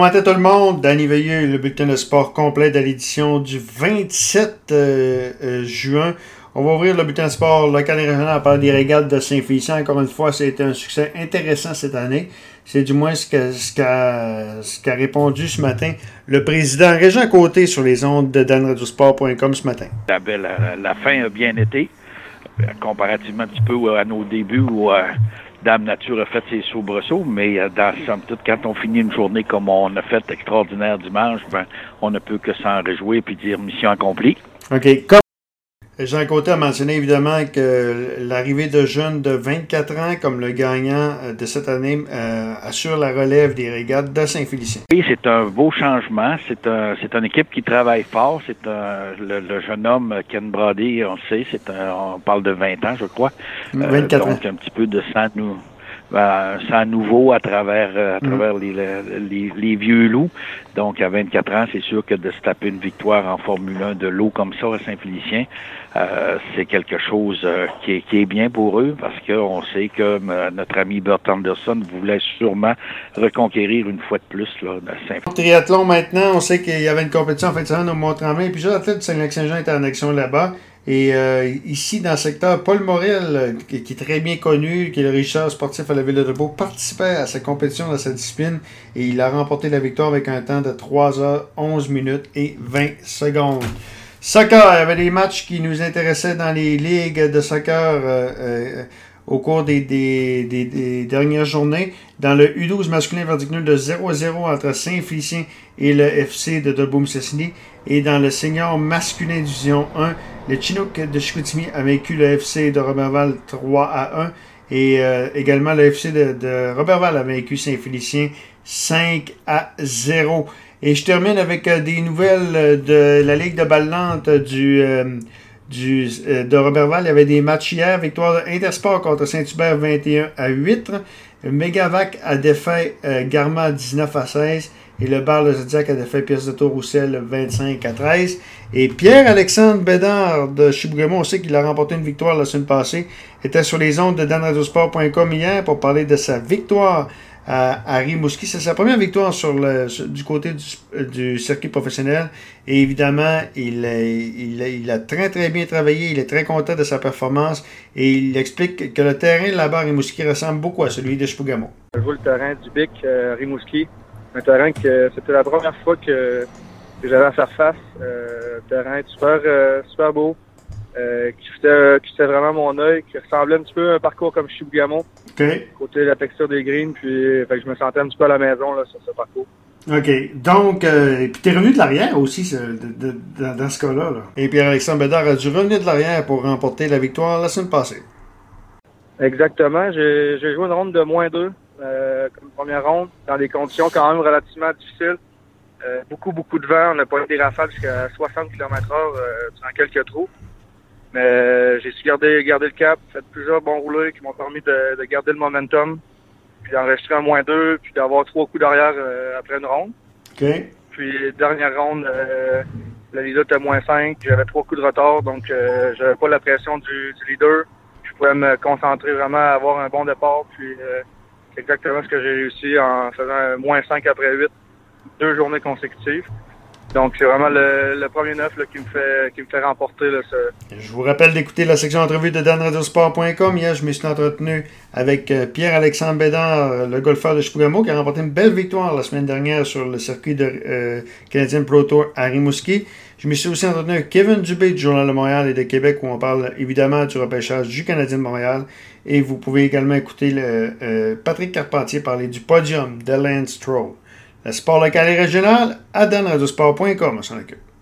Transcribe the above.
Bon matin tout le monde, Danny Veilleux, le bulletin de sport complet de l'édition du 27 juin. On va ouvrir le bulletin de sport local et régional par des régates de Saint-Félicien. Encore une fois, c'était un succès intéressant cette année. C'est du moins ce qu'a répondu ce matin le président Régent Côté sur les ondes de danradiosport.com ce matin. La fin a bien été, comparativement un petit peu à nos débuts où Dame Nature a fait ses soubresauts, mais dans somme toute, quand on finit une journée comme on a fait extraordinaire dimanche, on ne peut que s'en réjouir et dire mission accomplie. OK. Jean Côté a mentionné évidemment que l'arrivée de jeunes de 24 ans comme le gagnant de cette année assure la relève des régates de Saint-Félicien. Oui, c'est un beau changement. C'est une équipe qui travaille fort. Le jeune homme Ken Brady, on le sait, on parle de 20 ans, je crois. 24 ans. Donc un petit peu de sang nouveau à travers les vieux loups. Donc, à 24 ans, c'est sûr que de se taper une victoire en Formule 1 de l'eau comme ça à Saint-Félicien, c'est quelque chose qui est bien pour eux parce qu'on sait que notre ami Bert Anderson voulait sûrement reconquérir une fois de plus là, de Saint-Félicien. Triathlon maintenant, on sait qu'il y avait une compétition en fin de semaine au Mont-Tremblant et plusieurs athlètes du Saint-Lac-Saint-Jean étaient en action là-bas. Et ici, dans le secteur, Paul Morel, qui est très bien connu, qui est le Richard sportif à la Ville de Beau, participait à sa compétition dans sa discipline et il a remporté la victoire avec un temps de 3h11 minutes et 20 secondes. Soccer, il y avait des matchs qui nous intéressaient dans les ligues de soccer au cours des dernières journées. Dans le U12 masculin verdict nul de 0-0 entre Saint-Félicien et le FC de Dolbeau-Mistassini. Et dans le senior masculin division 1, le Chinook de Chicoutimi a vaincu le FC de Roberval 3-1. Et également le FC de Roberval a vaincu Saint-Félicien 5-0. Et je termine avec des nouvelles de la Ligue de balle-lente de Roberval. Il y avait des matchs hier. Victoire Intersport contre Saint-Hubert 21-8. Megavac a défait Garma 19-16. Et le bar Le Zodiac a défait Pièce de Tour-Roussel 25-13. Et Pierre-Alexandre Bédard de Chibougamau, on sait qu'il a remporté une victoire la semaine passée, était sur les ondes de danradiosport.com hier pour parler de sa victoire à Rimouski. C'est sa première victoire du côté du circuit professionnel. Et évidemment, il a très très bien travaillé. Il est très content de sa performance. Et il explique que le terrain là-bas à Rimouski ressemble beaucoup à celui de Chibougamau. Je joue le terrain du Bic Rimouski. Un terrain que c'était la première fois que j'avais à faire face. Terrain super beau, qui fitait vraiment mon œil, qui ressemblait un petit peu à un parcours comme Chibougamau. Okay. Côté de la texture des greens, puis je me sentais un petit peu à la maison là, sur ce parcours. OK. Donc, puis t'es revenu de l'arrière aussi dans ce cas-là. Là. Et Pierre-Alexandre Bédard a dû revenir de l'arrière pour remporter la victoire la semaine passée. Exactement. J'ai joué une ronde de -2 comme première ronde, dans des conditions quand même relativement difficiles. Beaucoup de vent. On n'a pas eu des rafales jusqu'à 60 km/h durant quelques trous. Mais j'ai su garder le cap, fait plusieurs bons roulés qui m'ont permis de garder le momentum, puis d'enregistrer un -2, puis d'avoir 3 coups d'arrière après une ronde. OK. Puis dernière ronde, le leader était -5, j'avais 3 coups de retard, donc j'avais pas la pression du leader. Je pouvais me concentrer vraiment à avoir un bon départ, puis c'est exactement ce que j'ai réussi en faisant un -5 après 8, 2 journées consécutives. Donc, c'est vraiment le premier 9 là, qui me fait remporter. Là, Je vous rappelle d'écouter la section entrevue de danradiosport.com. Hier, je me suis entretenu avec Pierre-Alexandre Bédard, le golfeur de Chibougamau, qui a remporté une belle victoire la semaine dernière sur le circuit de Canadian Pro Tour à Rimouski. Je me suis aussi entretenu avec Kevin Dubé du Journal de Montréal et de Québec, où on parle évidemment du repêchage du Canadien de Montréal. Et vous pouvez également écouter Patrick Carpentier parler du podium de Lance Stroll. Le sport local et régional à danradiosport.com, on s'en occupe.